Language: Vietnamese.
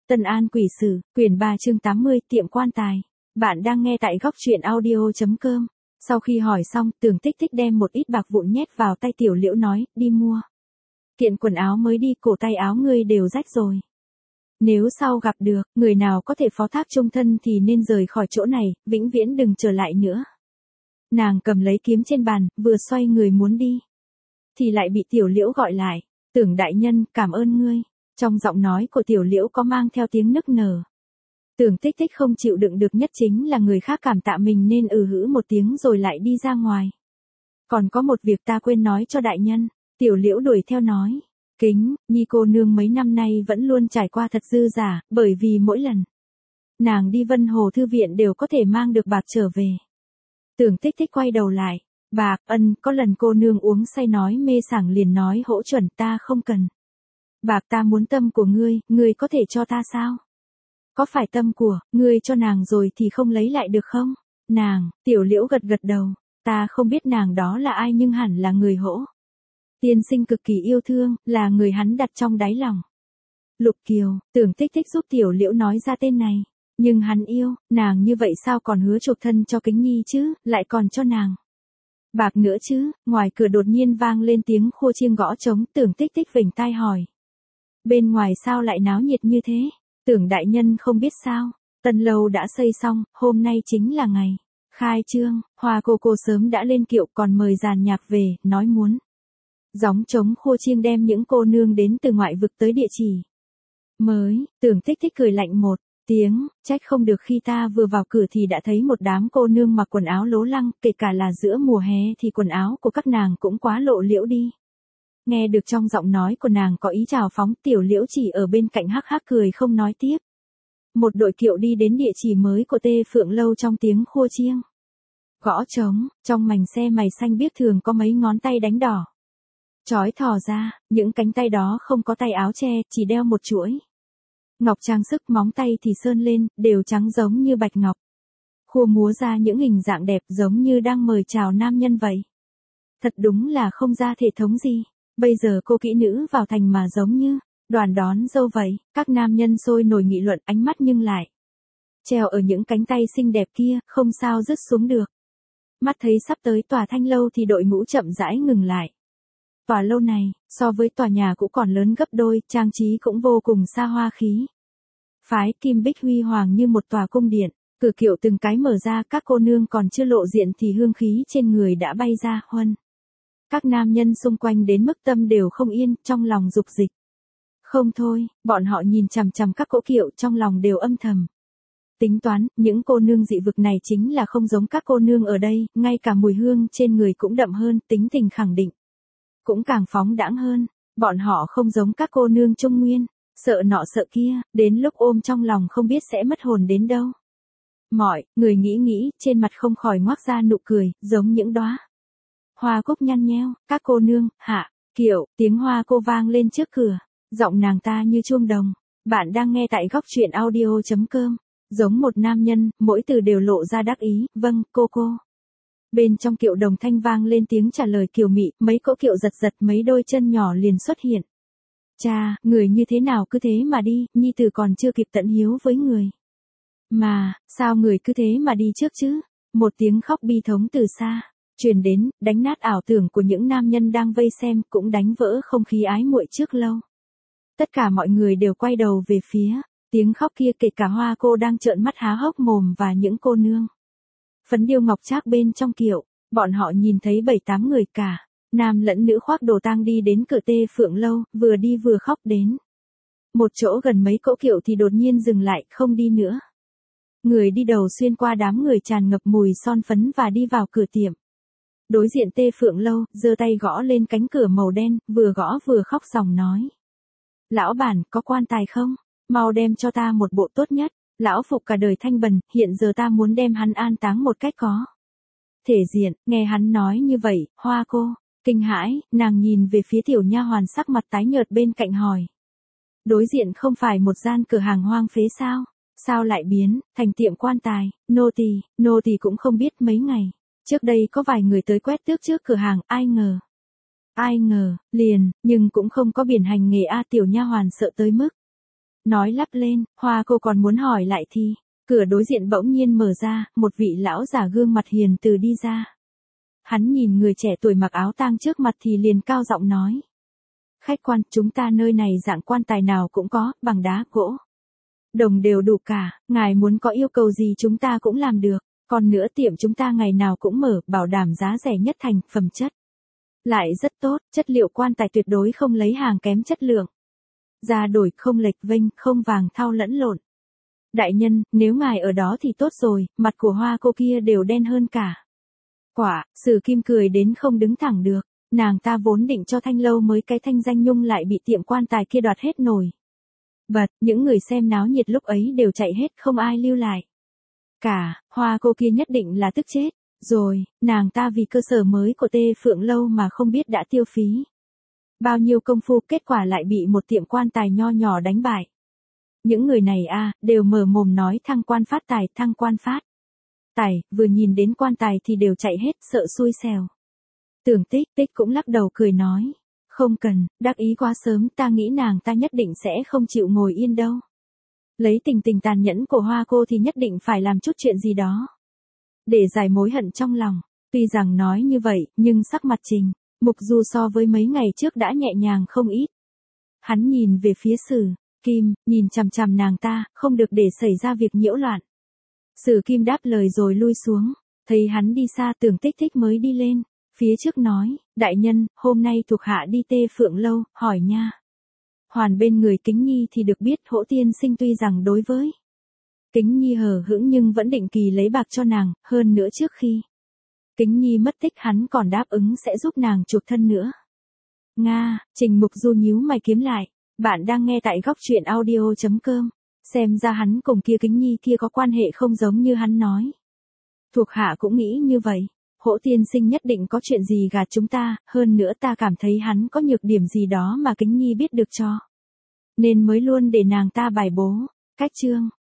Tân An Quỷ Sử, quyển 3 chương 80, tiệm quan tài. Bạn đang nghe tại góc truyện audio.com. Sau khi hỏi xong, Tưởng Tích Tích đem một ít bạc vụn nhét vào tay Tiểu Liễu nói, đi mua. Kiện quần áo mới đi, cổ tay áo ngươi đều rách rồi. Nếu sau gặp được, người nào có thể phó thác chung thân thì nên rời khỏi chỗ này, vĩnh viễn đừng trở lại nữa. Nàng cầm lấy kiếm trên bàn, vừa xoay người muốn đi. Thì lại bị Tiểu Liễu gọi lại. Tưởng đại nhân, cảm ơn ngươi. Trong giọng nói của Tiểu Liễu có mang theo tiếng nức nở. Tưởng Tích Tích không chịu đựng được nhất chính là người khác cảm tạ mình nên hứ một tiếng rồi lại đi ra ngoài. Còn có một việc ta quên nói cho đại nhân. Tiểu Liễu đuổi theo nói. Kính, Nhi cô nương mấy năm nay vẫn luôn trải qua thật dư giả, bởi vì mỗi lần nàng đi Vân Hồ Thư Viện đều có thể mang được bạc trở về. Tưởng Tích Tích quay đầu lại. Bạc, có lần cô nương uống say nói mê sảng liền nói hỗ chuẩn ta không cần. Bạc ta muốn tâm của ngươi có thể cho ta sao? Có phải tâm của, ngươi cho nàng rồi thì không lấy lại được không? Nàng, Tiểu Liễu gật gật đầu, ta không biết nàng đó là ai nhưng hẳn là người hỗ. Tiên sinh cực kỳ yêu thương, là người hắn đặt trong đáy lòng. Lục Kiều, Tưởng Tích Tích giúp Tiểu Liễu nói ra tên này. Nhưng hắn yêu, nàng như vậy sao còn hứa chuộc thân cho Kính Nhi chứ, lại còn cho nàng. Bạc nữa chứ, ngoài cửa đột nhiên vang lên tiếng khua chiêng gõ trống, Tưởng Tích Tích vểnh tai hỏi. Bên ngoài sao lại náo nhiệt như thế? Tưởng đại nhân không biết sao, Tân Lâu đã xây xong, hôm nay chính là ngày khai trương, Hoa cô sớm đã lên kiệu còn mời dàn nhạc về, nói muốn gióng trống khua chiêng đem những cô nương đến từ ngoại vực tới địa chỉ mới. Tưởng Tích Tích cười lạnh một tiếng, trách không được khi ta vừa vào cửa thì đã thấy một đám cô nương mặc quần áo lố lăng, kể cả là giữa mùa hè thì quần áo của các nàng cũng quá lộ liễu đi. Nghe được trong giọng nói của nàng có ý chào phóng, Tiểu Liễu chỉ ở bên cạnh hắc hắc cười không nói tiếp. Một đội kiệu đi đến địa chỉ mới của Tê Phượng Lâu trong tiếng khua chiêng gõ trống, trong mành xe mày xanh biếc thường có mấy ngón tay đánh đỏ chói thò ra, những cánh tay đó không có tay áo che, chỉ đeo một chuỗi ngọc trang sức, móng tay thì sơn lên, đều trắng giống như bạch ngọc. Khua múa ra những hình dạng đẹp giống như đang mời chào nam nhân vậy. Thật đúng là không ra thể thống gì. Bây giờ cô kỹ nữ vào thành mà giống như đoàn đón dâu vậy. Các nam nhân sôi nổi nghị luận, ánh mắt nhưng lại treo ở những cánh tay xinh đẹp kia, không sao dứt xuống được. Mắt thấy sắp tới tòa Thanh Lâu thì đội ngũ chậm rãi ngừng lại. Tòa lâu này, so với tòa nhà cũ còn lớn gấp đôi, trang trí cũng vô cùng xa hoa khí phái, kim bích huy hoàng như một tòa cung điện. Cửa kiệu từng cái mở ra, các cô nương còn chưa lộ diện thì hương khí trên người đã bay ra, huân. Các nam nhân xung quanh đến mức tâm đều không yên, trong lòng dục dịch. Không thôi, bọn họ nhìn chằm chằm các cỗ kiệu trong lòng đều âm thầm. Tính toán, những cô nương dị vực này chính là không giống các cô nương ở đây, ngay cả mùi hương trên người cũng đậm hơn, tính tình khẳng định. Cũng càng phóng đãng hơn, bọn họ không giống các cô nương Trung Nguyên, sợ nọ sợ kia, đến lúc ôm trong lòng không biết sẽ mất hồn đến đâu. Mọi người nghĩ, trên mặt không khỏi ngoác ra nụ cười, giống những đóa hoa cúc nhăn nheo. Các cô nương, hạ, kiệu, tiếng hoa cô vang lên trước cửa, giọng nàng ta như chuông đồng. Bạn đang nghe tại góc truyện audio.com, giống một nam nhân, mỗi từ đều lộ ra đắc ý, vâng, cô. Bên trong kiệu đồng thanh vang lên tiếng trả lời kiều mị, mấy cỗ kiệu giật mấy đôi chân nhỏ liền xuất hiện. Cha, người như thế nào cứ thế mà đi, nhi tử còn chưa kịp tận hiếu với người. Mà, sao người cứ thế mà đi trước chứ? Một tiếng khóc bi thống từ xa truyền đến, đánh nát ảo tưởng của những nam nhân đang vây xem, cũng đánh vỡ không khí ái muội trước lâu. Tất cả mọi người đều quay đầu về phía tiếng khóc kia, kể cả Hoa cô đang trợn mắt há hốc mồm và những cô nương phấn điêu ngọc trác bên trong kiệu. Bọn họ nhìn thấy 7-8 người cả, nam lẫn nữ khoác đồ tang đi đến cửa Tê Phượng Lâu, vừa đi vừa khóc đến một chỗ gần mấy cỗ kiệu thì đột nhiên dừng lại, không đi nữa. Người đi đầu xuyên qua đám người tràn ngập mùi son phấn và đi vào cửa tiệm đối diện Tê Phượng Lâu, giơ tay gõ lên cánh cửa màu đen, vừa gõ vừa khóc ròng nói. Lão bản, có quan tài không? Mau đem cho ta một bộ tốt nhất. Lão phục cả đời thanh bần, hiện giờ ta muốn đem hắn an táng một cách có thể diện. Nghe hắn nói như vậy, Hoa cô kinh hãi, nàng nhìn về phía tiểu nha hoàn sắc mặt tái nhợt bên cạnh hỏi. Đối diện không phải một gian cửa hàng hoang phế sao? Sao lại biến thành tiệm quan tài? Nô tỳ cũng không biết, mấy ngày trước đây có vài người tới quét tước trước cửa hàng, ai ngờ, liền, nhưng cũng không có biển hành nghề a. Tiểu nha hoàn sợ tới mức Nói lắp lên, Hoa cô còn muốn hỏi lại thì, cửa đối diện bỗng nhiên mở ra, một vị lão giả gương mặt hiền từ đi ra. Hắn nhìn người trẻ tuổi mặc áo tang trước mặt thì liền cao giọng nói. Khách quan, chúng ta nơi này dạng quan tài nào cũng có, bằng đá, gỗ, đồng đều đủ cả, ngài muốn có yêu cầu gì chúng ta cũng làm được. Còn nữa tiệm chúng ta ngày nào cũng mở, bảo đảm giá rẻ nhất, thành phẩm chất lại rất tốt, chất liệu quan tài tuyệt đối không lấy hàng kém chất lượng. Giá đổi không lệch vênh, không vàng thau lẫn lộn. Đại nhân, nếu ngài ở đó thì tốt rồi, mặt của Hoa cô kia đều đen hơn cả. Quả, Sử Kim cười đến không đứng thẳng được, nàng ta vốn định cho Thanh Lâu mới cái thanh danh nhung lại bị tiệm quan tài kia đoạt hết nổi. Bật, những người xem náo nhiệt lúc ấy đều chạy hết, không ai lưu lại. Cả, Hoa cô kia nhất định là tức chết, rồi, nàng ta vì cơ sở mới của Tê Phượng Lâu mà không biết đã tiêu phí bao nhiêu công phu, kết quả lại bị một tiệm quan tài nho nhỏ đánh bại. Những người này đều mở mồm nói thăng quan phát tài, thăng quan phát tài, vừa nhìn đến quan tài thì đều chạy hết, sợ xui xẻo. Tưởng Tích Tích cũng lắc đầu cười nói, không cần, đắc ý quá sớm, ta nghĩ nàng ta nhất định sẽ không chịu ngồi yên đâu. Lấy tình tình tàn nhẫn của Hoa cô thì nhất định phải làm chút chuyện gì đó để giải mối hận trong lòng. Tuy rằng nói như vậy, nhưng sắc mặt Trình Mục Du so với mấy ngày trước đã nhẹ nhàng không ít. Hắn nhìn về phía Sử Kim, nhìn chằm chằm nàng ta, không được để xảy ra việc nhiễu loạn. Sử Kim đáp lời rồi lui xuống, thấy hắn đi xa, Tưởng Tích Tích mới đi lên, phía trước nói, đại nhân, hôm nay thuộc hạ đi Tê Phượng Lâu, hỏi nha. Hoàn bên người Kính Nhi thì được biết Hỗ tiên sinh tuy rằng đối với Kính Nhi hờ hững nhưng vẫn định kỳ lấy bạc cho nàng, hơn nữa trước khi Kính Nhi mất tích hắn còn đáp ứng sẽ giúp nàng chuộc thân nữa. Nga, Trình Mục Du nhíu mày kiếm lại, bạn đang nghe tại góc truyện audio.com, xem ra hắn cùng kia Kính Nhi kia có quan hệ không giống như hắn nói. Thuộc hạ cũng nghĩ như vậy, Hỗ tiên sinh nhất định có chuyện gì gạt chúng ta, hơn nữa ta cảm thấy hắn có nhược điểm gì đó mà Kính Nhi biết được cho. Nên mới luôn để nàng ta bài bố. Cách chương